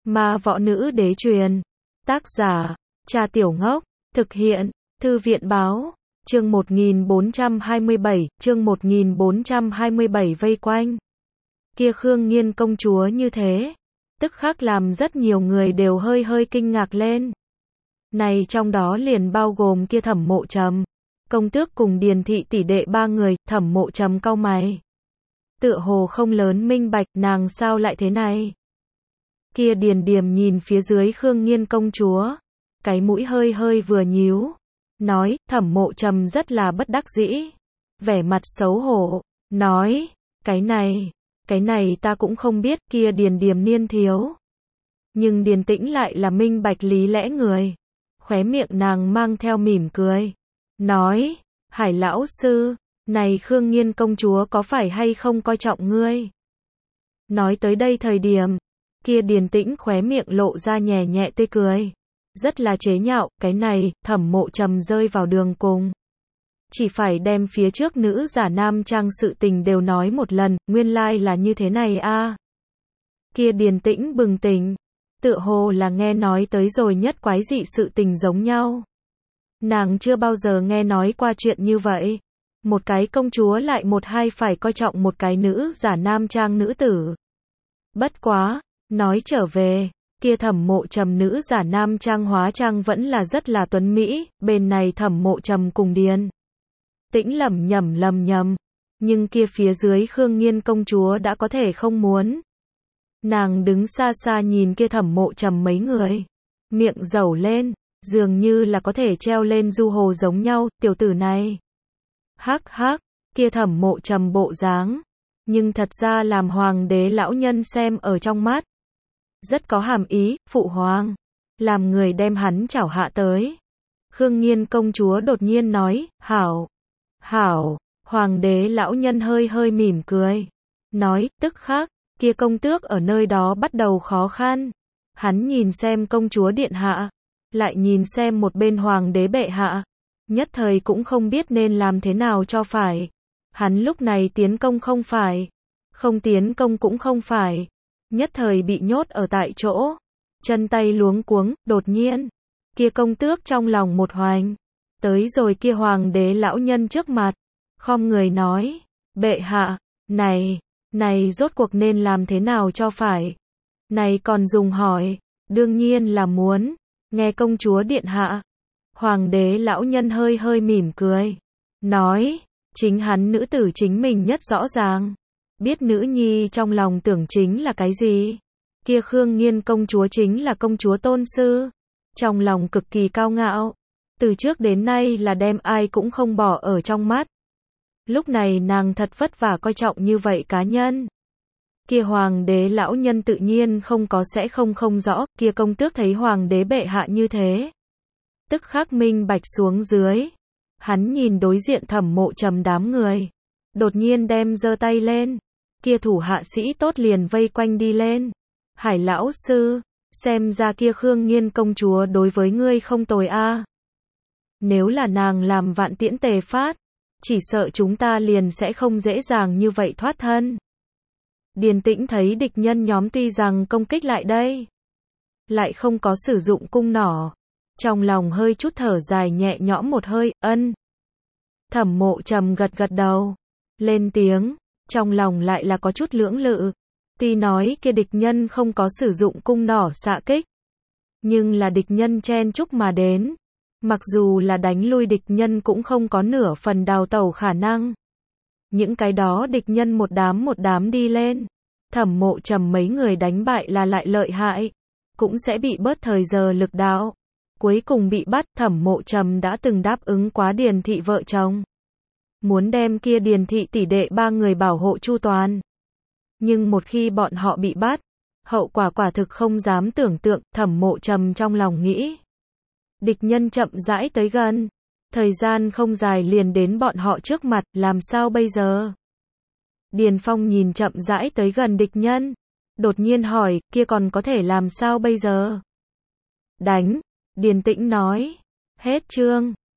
Ma Võ Nữ Đế truyền. Tác giả, Cha Tiểu Ngốc. Thực hiện, Thư viện Báo. Chương 1427 vây quanh. Kia Khương Nghiên công chúa như thế, tức khắc làm rất nhiều người đều hơi kinh ngạc lên. Này trong đó liền bao gồm kia Thẩm Mộ Trầm, công tước cùng Điền thị tỷ đệ ba người. Thẩm Mộ Trầm cau mày, tựa hồ không lớn minh bạch nàng sao lại thế này. Kia Điền Điềm nhìn phía dưới Khương Nghiên công chúa, cái mũi hơi vừa nhíu, nói. Thẩm Mộ Trầm rất là bất đắc dĩ, vẻ mặt xấu hổ, nói, cái này ta cũng không biết. Kia Điền Điềm niên thiếu, nhưng Điền Tĩnh lại là minh bạch lý lẽ người, khóe miệng nàng mang theo mỉm cười, nói, Hải lão sư, này Khương Nghiên công chúa có phải hay không coi trọng ngươi? Nói tới đây thời điểm, kia Điền Tĩnh khóe miệng lộ ra nhẹ tươi cười, rất là chế nhạo. Cái này, Thẩm Mộ Trầm rơi vào đường cùng, chỉ phải đem phía trước nữ giả nam trang sự tình đều nói một lần. Nguyên lai là như thế này a. Kia Điền Tĩnh bừng tỉnh, tựa hồ là nghe nói tới rồi nhất quái dị sự tình giống nhau. Nàng chưa bao giờ nghe nói qua chuyện như vậy. Một cái công chúa lại một hai phải coi trọng một cái nữ giả nam trang nữ tử. Bất quá, nói trở về, kia Thẩm Mộ Trầm nữ giả nam trang hóa trang vẫn là rất là tuấn mỹ. Bên này Thẩm Mộ Trầm cùng Điền Tĩnh lẩm nhẩm, nhưng kia phía dưới Khương Nghiên công chúa đã có thể không muốn. Nàng đứng xa nhìn kia Thẩm Mộ Trầm mấy người, miệng dẩu lên, dường như là có thể treo lên du hồ giống nhau. Tiểu tử này, hắc, kia Thẩm Mộ Trầm bộ dáng, nhưng thật ra làm hoàng đế lão nhân xem ở trong mắt, rất có hàm ý. Phụ hoàng, làm người đem hắn chảo hạ tới. Khương Nghiên công chúa đột nhiên nói. Hảo. Hoàng đế lão nhân hơi mỉm cười, nói. Tức khắc, kia công tước ở nơi đó bắt đầu khó khăn. Hắn nhìn xem công chúa điện hạ, lại nhìn xem một bên hoàng đế bệ hạ, nhất thời cũng không biết nên làm thế nào cho phải. Hắn lúc này tiến công không phải, không tiến công cũng không phải, nhất thời bị nhốt ở tại chỗ, chân tay luống cuống. Đột nhiên, kia công tước trong lòng một hoành, tới rồi kia hoàng đế lão nhân trước mặt, khom người nói, bệ hạ, này rốt cuộc nên làm thế nào cho phải? Này còn dùng hỏi, đương nhiên là muốn nghe công chúa điện hạ. Hoàng đế lão nhân hơi mỉm cười, nói, chính hắn nữ tử chính mình nhất rõ ràng, biết nữ nhi trong lòng tưởng chính là cái gì. Kia Khương Nghiên công chúa chính là công chúa tôn sư, trong lòng cực kỳ cao ngạo, từ trước đến nay là đem ai cũng không bỏ ở trong mắt. Lúc này nàng thật vất vả coi trọng như vậy cá nhân. Kia hoàng đế lão nhân tự nhiên không có sẽ không rõ. Kia công tước thấy hoàng đế bệ hạ như thế, tức khắc minh bạch xuống dưới. Hắn nhìn đối diện Thẩm Mộ Trầm đám người, đột nhiên đem giơ tay lên. Kia thủ hạ sĩ tốt liền vây quanh đi lên. Hải lão sư, xem ra kia Khương Nghiên công chúa đối với ngươi không tồi a. Nếu là nàng làm Vạn Tiễn Tề Phát, chỉ sợ chúng ta liền sẽ không dễ dàng như vậy thoát thân. Điền Tĩnh thấy địch nhân nhóm tuy rằng công kích lại đây, lại không có sử dụng cung nỏ, trong lòng hơi chút thở dài nhẹ nhõm một hơi. Ân. Thẩm Mộ Trầm gật đầu, lên tiếng, trong lòng lại là có chút lưỡng lự. Tuy nói kia địch nhân không có sử dụng cung nỏ xạ kích, nhưng là địch nhân chen chúc mà đến, mặc dù là đánh lui địch nhân cũng không có nửa phần đào tẩu khả năng. Những cái đó địch nhân một đám đi lên, Thẩm Mộ Trầm mấy người đánh bại là lại lợi hại, cũng sẽ bị bớt thời giờ lực đạo, cuối cùng bị bắt. Thẩm Mộ Trầm đã từng đáp ứng quá Điền thị vợ chồng, muốn đem kia Điền thị tỷ đệ ba người bảo hộ chu toàn. Nhưng một khi bọn họ bị bắt, hậu quả quả thực không dám tưởng tượng. Thẩm Mộ Trầm trong lòng nghĩ, địch nhân chậm rãi tới gần, thời gian không dài liền đến bọn họ trước mặt, làm sao bây giờ? Điền Phong nhìn chậm rãi tới gần địch nhân, đột nhiên hỏi, kia còn có thể làm sao bây giờ? Đánh, Điền Tĩnh nói. Hết chương.